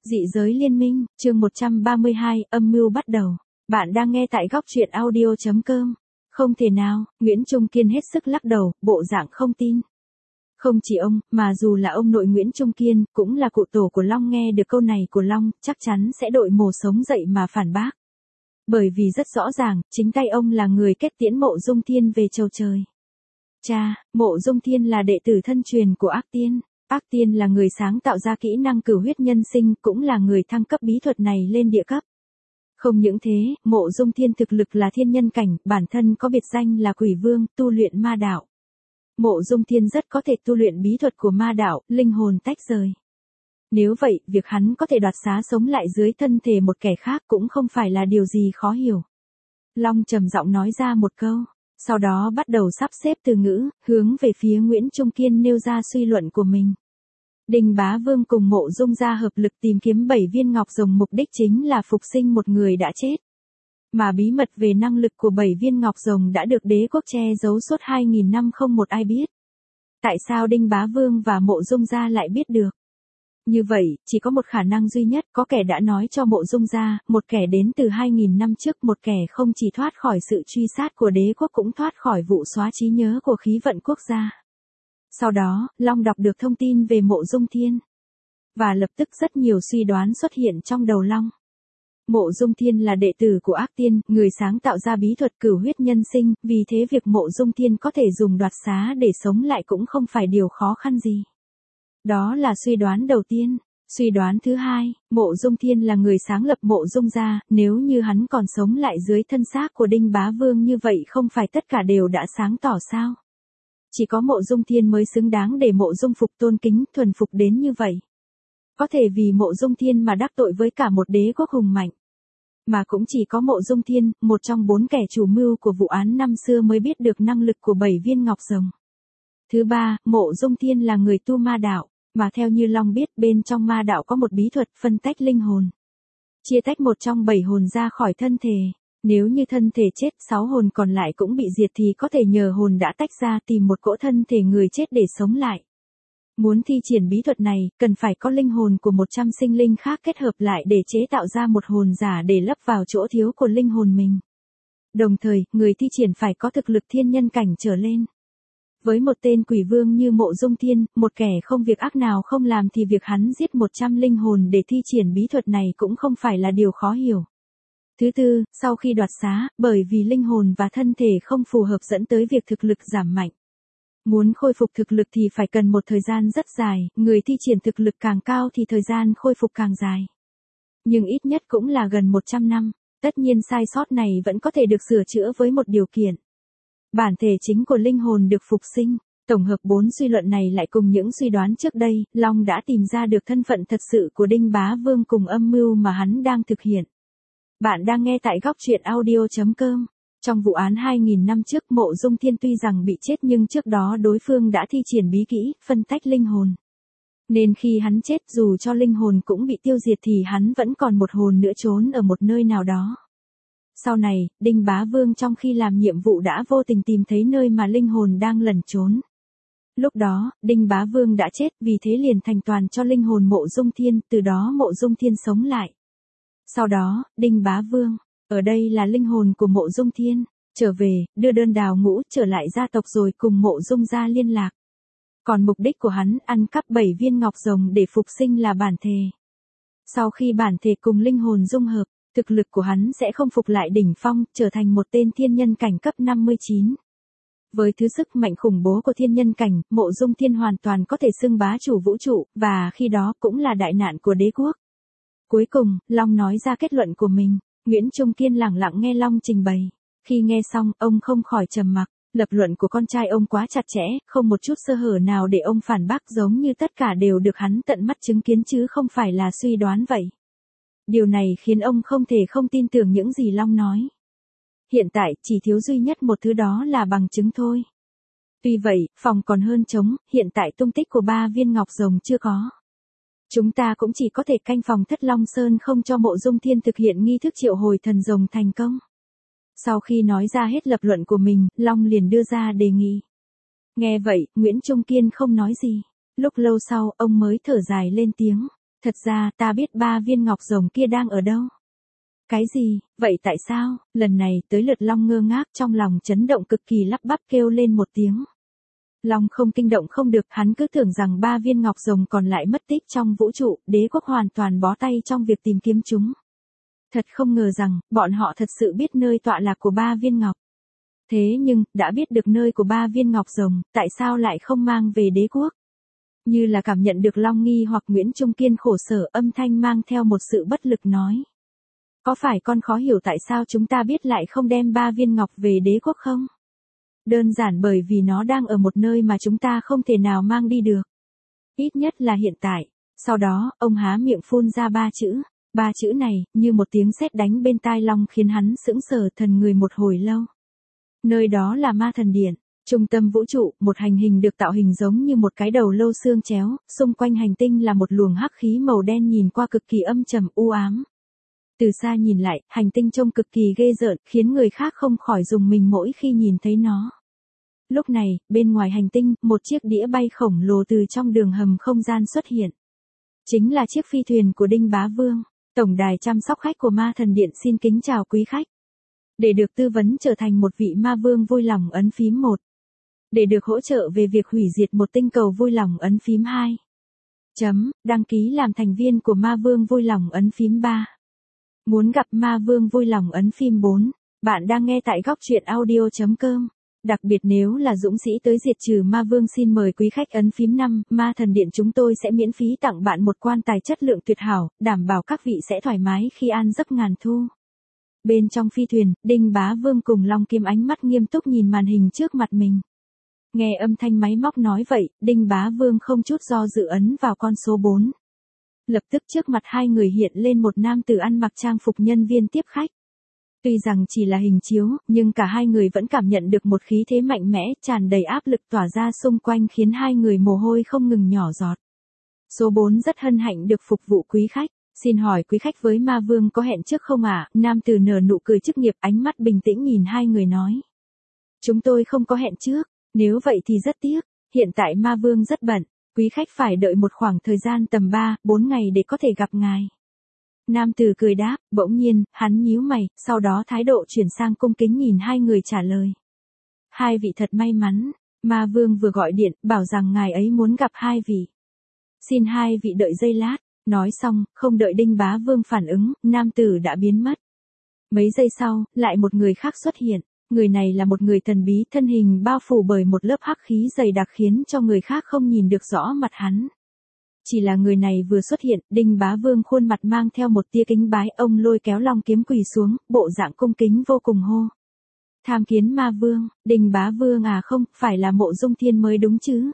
Dị giới liên minh, chương 132, âm mưu bắt đầu. Bạn đang nghe tại góc truyện audio.com. Không thể nào, Nguyễn Trung Kiên hết sức lắc đầu, bộ dạng không tin. Không chỉ ông, mà dù là ông nội Nguyễn Trung Kiên, cũng là cụ tổ của Long nghe được câu này của Long, chắc chắn sẽ đội mồ sống dậy mà phản bác. Bởi vì rất rõ ràng, chính tay ông là người kết tiễn Mộ Dung Thiên về chầu trời. Cha, Mộ Dung Thiên là đệ tử thân truyền của Ác Tiên. Ác Tiên là người sáng tạo ra kỹ năng cửu huyết nhân sinh, cũng là người thăng cấp bí thuật này lên địa cấp. Không những thế, Mộ Dung Thiên thực lực là thiên nhân cảnh, bản thân có biệt danh là Quỷ Vương, tu luyện ma đạo. Mộ Dung Thiên rất có thể tu luyện bí thuật của ma đạo, linh hồn tách rời. Nếu vậy, việc hắn có thể đoạt xá sống lại dưới thân thể một kẻ khác cũng không phải là điều gì khó hiểu. Long trầm giọng nói ra một câu. Sau đó bắt đầu sắp xếp từ ngữ, hướng về phía Nguyễn Trung Kiên nêu ra suy luận của mình. Đinh Bá Vương cùng Mộ Dung gia hợp lực tìm kiếm 7 viên ngọc rồng, mục đích chính là phục sinh một người đã chết. Mà bí mật về năng lực của 7 viên ngọc rồng đã được đế quốc che giấu suốt 2000 năm không một ai biết. Tại sao Đinh Bá Vương và Mộ Dung gia lại biết được? Như vậy, chỉ có một khả năng duy nhất, có kẻ đã nói cho Mộ Dung gia, một kẻ đến từ 2000 năm trước, một kẻ không chỉ thoát khỏi sự truy sát của đế quốc cũng thoát khỏi vụ xóa trí nhớ của khí vận quốc gia. Sau đó, Long đọc được thông tin về Mộ Dung Thiên. Và lập tức rất nhiều suy đoán xuất hiện trong đầu Long. Mộ Dung Thiên là đệ tử của Ác Tiên, người sáng tạo ra bí thuật cửu huyết nhân sinh, vì thế việc Mộ Dung Thiên có thể dùng đoạt xá để sống lại cũng không phải điều khó khăn gì. Đó là suy đoán đầu tiên. Suy đoán thứ hai, Mộ Dung Thiên là người sáng lập Mộ Dung gia, nếu như hắn còn sống lại dưới thân xác của Đinh Bá Vương như vậy không phải tất cả đều đã sáng tỏ sao? Chỉ có Mộ Dung Thiên mới xứng đáng để Mộ Dung Phục tôn kính, thuần phục đến như vậy. Có thể vì Mộ Dung Thiên mà đắc tội với cả một đế quốc hùng mạnh. Mà cũng chỉ có Mộ Dung Thiên, một trong 4 kẻ chủ mưu của vụ án năm xưa mới biết được năng lực của 7 viên ngọc rồng. Thứ ba, Mộ Dung Thiên là người tu ma đạo. Mà theo như Long biết, bên trong ma đạo có một bí thuật phân tách linh hồn. Chia tách một trong 7 hồn ra khỏi thân thể. Nếu như thân thể chết, 6 hồn còn lại cũng bị diệt thì có thể nhờ hồn đã tách ra tìm một cỗ thân thể người chết để sống lại. Muốn thi triển bí thuật này, cần phải có linh hồn của 100 sinh linh khác kết hợp lại để chế tạo ra một hồn giả để lấp vào chỗ thiếu của linh hồn mình. Đồng thời, người thi triển phải có thực lực thiên nhân cảnh trở lên. Với một tên quỷ vương như Mộ Dung Thiên, một kẻ không việc ác nào không làm thì việc hắn giết 100 linh hồn để thi triển bí thuật này cũng không phải là điều khó hiểu. Thứ tư, sau khi đoạt xá, bởi vì linh hồn và thân thể không phù hợp dẫn tới việc thực lực giảm mạnh. Muốn khôi phục thực lực thì phải cần một thời gian rất dài, người thi triển thực lực càng cao thì thời gian khôi phục càng dài. Nhưng ít nhất cũng là gần 100 năm, tất nhiên sai sót này vẫn có thể được sửa chữa với một điều kiện. Bản thể chính của linh hồn được phục sinh. Tổng hợp 4 suy luận này lại cùng những suy đoán trước đây, Long đã tìm ra được thân phận thật sự của Đinh Bá Vương cùng âm mưu mà hắn đang thực hiện. Bạn đang nghe tại góc truyện audio.com. Trong vụ án 2000 năm trước, Mộ Dung Thiên tuy rằng bị chết nhưng trước đó đối phương đã thi triển bí kỹ, phân tách linh hồn. Nên khi hắn chết dù cho linh hồn cũng bị tiêu diệt thì hắn vẫn còn một hồn nữa trốn ở một nơi nào đó. Sau này, Đinh Bá Vương trong khi làm nhiệm vụ đã vô tình tìm thấy nơi mà linh hồn đang lẩn trốn. Lúc đó, Đinh Bá Vương đã chết, vì thế liền thành toàn cho linh hồn Mộ Dung Thiên, từ đó Mộ Dung Thiên sống lại. Sau đó, Đinh Bá Vương, ở đây là linh hồn của Mộ Dung Thiên, trở về, đưa đơn đào ngũ trở lại gia tộc rồi cùng Mộ Dung gia liên lạc. Còn mục đích của hắn ăn cắp 7 viên ngọc rồng để phục sinh là bản thể. Sau khi bản thể cùng linh hồn dung hợp, thực lực của hắn sẽ không phục lại đỉnh phong, trở thành một tên thiên nhân cảnh cấp 59. Với thứ sức mạnh khủng bố của thiên nhân cảnh, Mộ Dung Thiên hoàn toàn có thể xưng bá chủ vũ trụ, và khi đó cũng là đại nạn của đế quốc. Cuối cùng, Long nói ra kết luận của mình. Nguyễn Trung Kiên lẳng lặng nghe Long trình bày. Khi nghe xong, ông không khỏi trầm mặc. Lập luận của con trai ông quá chặt chẽ, không một chút sơ hở nào để ông phản bác, giống như tất cả đều được hắn tận mắt chứng kiến chứ không phải là suy đoán vậy. Điều này khiến ông không thể không tin tưởng những gì Long nói. Hiện tại, chỉ thiếu duy nhất một thứ, đó là bằng chứng thôi. Tuy vậy, phòng còn hơn trống, hiện tại tung tích của 3 viên ngọc rồng chưa có. Chúng ta cũng chỉ có thể canh phòng Thất Long Sơn không cho Mộ Dung Thiên thực hiện nghi thức triệu hồi thần rồng thành công. Sau khi nói ra hết lập luận của mình, Long liền đưa ra đề nghị. Nghe vậy, Nguyễn Trung Kiên không nói gì. Lúc lâu sau, ông mới thở dài lên tiếng. Thật ra ta biết 3 viên ngọc rồng kia đang ở đâu. Cái gì, vậy tại sao, lần này tới lượt Long ngơ ngác trong lòng chấn động cực kỳ lắp bắp kêu lên một tiếng. Long không kinh động không được, hắn cứ tưởng rằng 3 viên ngọc rồng còn lại mất tích trong vũ trụ, đế quốc hoàn toàn bó tay trong việc tìm kiếm chúng. Thật không ngờ rằng, bọn họ thật sự biết nơi tọa lạc của 3 viên ngọc. Thế nhưng, đã biết được nơi của 3 viên ngọc rồng, tại sao lại không mang về đế quốc? Như là cảm nhận được Long nghi hoặc Nguyễn Trung Kiên khổ sở, âm thanh mang theo một sự bất lực nói. Có phải con khó hiểu tại sao chúng ta biết lại không đem 3 viên ngọc về đế quốc không? Đơn giản bởi vì nó đang ở một nơi mà chúng ta không thể nào mang đi được. Ít nhất là hiện tại. Sau đó, ông há miệng phun ra 3 chữ. 3 chữ này, như một tiếng sét đánh bên tai Long khiến hắn sững sờ thần người một hồi lâu. Nơi đó là Ma Thần Điện. Trung tâm vũ trụ, một hành hình được tạo hình giống như một cái đầu lâu xương chéo, xung quanh hành tinh là một luồng hắc khí màu đen nhìn qua cực kỳ âm trầm u ám. Từ xa nhìn lại, hành tinh trông cực kỳ ghê rợn, khiến người khác không khỏi rùng mình mỗi khi nhìn thấy nó. Lúc này, bên ngoài hành tinh, một chiếc đĩa bay khổng lồ từ trong đường hầm không gian xuất hiện. Chính là chiếc phi thuyền của Đinh Bá Vương. Tổng đài chăm sóc khách của Ma Thần Điện xin kính chào quý khách. Để được tư vấn trở thành một vị ma vương vui lòng ấn phím 1. Để được hỗ trợ về việc hủy diệt một tinh cầu vui lòng ấn phím 2. Đăng ký làm thành viên của ma vương vui lòng ấn phím 3. Muốn gặp ma vương vui lòng ấn phím 4. Bạn đang nghe tại góc truyện audio.com. Đặc biệt nếu là dũng sĩ tới diệt trừ ma vương xin mời quý khách ấn phím 5. Ma Thần Điện chúng tôi sẽ miễn phí tặng bạn một quan tài chất lượng tuyệt hảo, đảm bảo các vị sẽ thoải mái khi an giấc ngàn thu. Bên trong phi thuyền, Đinh Bá Vương cùng Long Kim ánh mắt nghiêm túc nhìn màn hình trước mặt mình. Nghe âm thanh máy móc nói vậy, Đinh Bá Vương không chút do dự ấn vào con số 4. Lập tức trước mặt hai người hiện lên một nam tử ăn mặc trang phục nhân viên tiếp khách. Tuy rằng chỉ là hình chiếu, nhưng cả hai người vẫn cảm nhận được một khí thế mạnh mẽ, tràn đầy áp lực tỏa ra xung quanh khiến hai người mồ hôi không ngừng nhỏ giọt. Số 4 rất hân hạnh được phục vụ quý khách. Xin hỏi quý khách với ma vương có hẹn trước không ạ? Nam tử nở nụ cười chức nghiệp, ánh mắt bình tĩnh nhìn hai người nói. Chúng tôi không có hẹn trước, nếu vậy thì rất tiếc, hiện tại ma vương rất bận, quý khách phải đợi một khoảng thời gian tầm 3-4 ngày để có thể gặp ngài. Nam tử cười đáp, bỗng nhiên, hắn nhíu mày, sau đó thái độ chuyển sang cung kính nhìn hai người trả lời. Hai vị thật may mắn, ma vương vừa gọi điện, bảo rằng ngài ấy muốn gặp hai vị. Xin hai vị đợi giây lát. Nói xong, không đợi Đinh Bá Vương phản ứng, nam tử đã biến mất. Mấy giây sau, lại một người khác xuất hiện. Người này là một người thần bí, thân hình bao phủ bởi một lớp hắc khí dày đặc khiến cho người khác không nhìn được rõ mặt hắn. Chỉ là người này vừa xuất hiện, Đinh Bá Vương khuôn mặt mang theo một tia kính bái, ông lôi kéo Long kiếm quỳ xuống, bộ dạng cung kính vô cùng hô. Tham kiến ma vương. Đinh Bá Vương à, không, phải là Mộ Dung Thiên mới đúng chứ.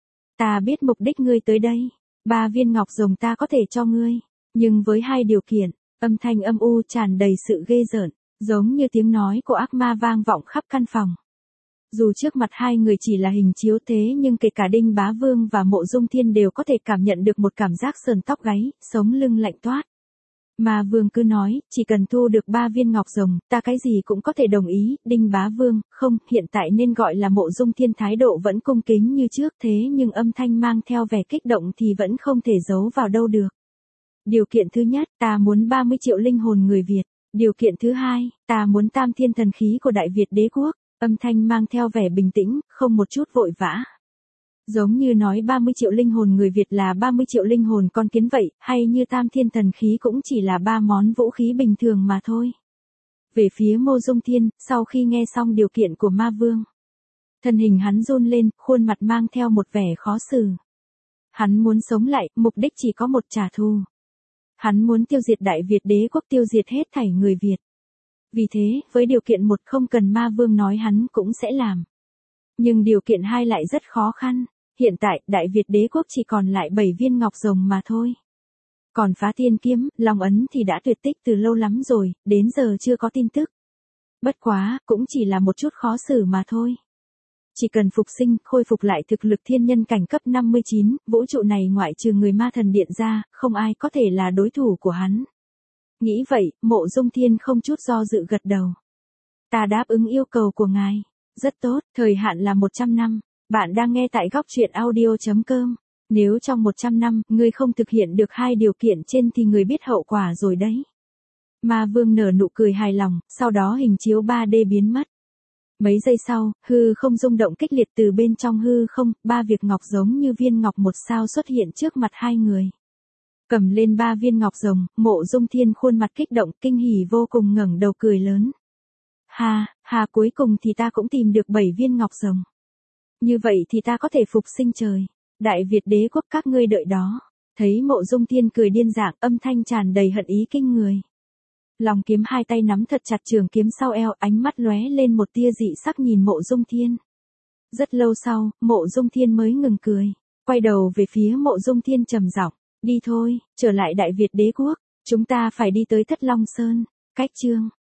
Ta biết mục đích ngươi tới đây. 3 viên ngọc rồng ta có thể cho ngươi, nhưng với 2 điều kiện. Âm thanh âm u tràn đầy sự ghê rợn, giống như tiếng nói của ác ma vang vọng khắp căn phòng. Dù trước mặt hai người chỉ là hình chiếu thế nhưng kể cả Đinh Bá Vương và Mộ Dung Thiên đều có thể cảm nhận được một cảm giác sờn tóc gáy, sống lưng lạnh toát. Ma Vương cứ nói, chỉ cần thu được 3 viên ngọc rồng, ta cái gì cũng có thể đồng ý. Đinh Bá Vương, không, hiện tại nên gọi là Mộ Dung Thiên, thái độ vẫn cung kính như trước thế nhưng âm thanh mang theo vẻ kích động thì vẫn không thể giấu vào đâu được. Điều kiện thứ nhất, ta muốn 30 triệu linh hồn người Việt. Điều kiện thứ hai, ta muốn tam thiên thần khí của Đại Việt đế quốc. Âm thanh mang theo vẻ bình tĩnh, không một chút vội vã. Giống như nói 30 triệu linh hồn người Việt là 30 triệu linh hồn con kiến vậy, hay như tam thiên thần khí cũng chỉ là 3 món vũ khí bình thường mà thôi. Về phía Mộ Dung Thiên, sau khi nghe xong điều kiện của ma vương, thân hình hắn run lên, khuôn mặt mang theo một vẻ khó xử. Hắn muốn sống lại, mục đích chỉ có một, trả thù. Hắn muốn tiêu diệt Đại Việt đế quốc, tiêu diệt hết thảy người Việt. Vì thế, với điều kiện 1 không cần ma vương nói hắn cũng sẽ làm. Nhưng điều kiện 2 lại rất khó khăn. Hiện tại, Đại Việt đế quốc chỉ còn lại 7 viên ngọc rồng mà thôi. Còn Phá Thiên Kiếm, Long Ấn thì đã tuyệt tích từ lâu lắm rồi, đến giờ chưa có tin tức. Bất quá, cũng chỉ là một chút khó xử mà thôi. Chỉ cần phục sinh, khôi phục lại thực lực thiên nhân cảnh cấp 59, vũ trụ này ngoại trừ người Ma Thần Điện ra, không ai có thể là đối thủ của hắn. Nghĩ vậy, Mộ Dung Thiên không chút do dự gật đầu. Ta đáp ứng yêu cầu của ngài. Rất tốt, thời hạn là 100 năm. Bạn đang nghe tại góc truyện audio.com. Nếu trong 100 năm, ngươi không thực hiện được hai điều kiện trên thì ngươi biết hậu quả rồi đấy. Ma Vương nở nụ cười hài lòng, sau đó hình chiếu 3D biến mất. Mấy giây sau, hư không rung động kịch liệt từ bên trong hư không, ba việc ngọc giống như viên ngọc một sao xuất hiện trước mặt hai người. Cầm lên ba viên ngọc rồng, Mộ Dung Thiên khuôn mặt kích động, kinh hỉ vô cùng ngẩng đầu cười lớn. Ha, cuối cùng thì ta cũng tìm được 7 viên ngọc rồng. Như vậy thì ta có thể phục sinh trời. Đại Việt đế quốc các ngươi đợi đó. Thấy Mộ Dung Thiên cười điên dạng, âm thanh tràn đầy hận ý kinh người. Lòng kiếm hai tay nắm thật chặt trường kiếm sau eo, ánh mắt lóe lên một tia dị sắc nhìn Mộ Dung Thiên. Rất lâu sau, Mộ Dung Thiên mới ngừng cười, quay đầu về phía Mộ Dung Thiên trầm giọng, đi thôi, trở lại Đại Việt đế quốc, chúng ta phải đi tới Thất Long Sơn. Cách chương